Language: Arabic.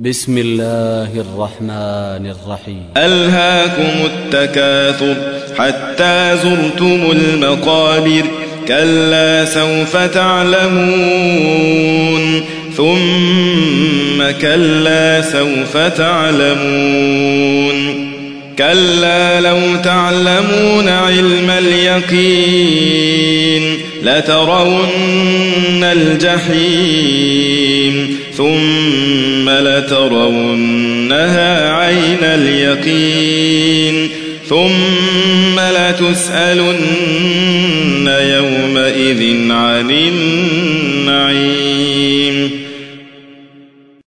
بسم الله الرحمن الرحيم. ألهاكم التكاثر حتى زرتم المقابر كلا سوف تعلمون ثم كلا سوف تعلمون كلا لو تعلمون علم اليقين لترون الجحيم ثم لترونها عين اليقين ثم لتسألن يومئذ عن النعيم.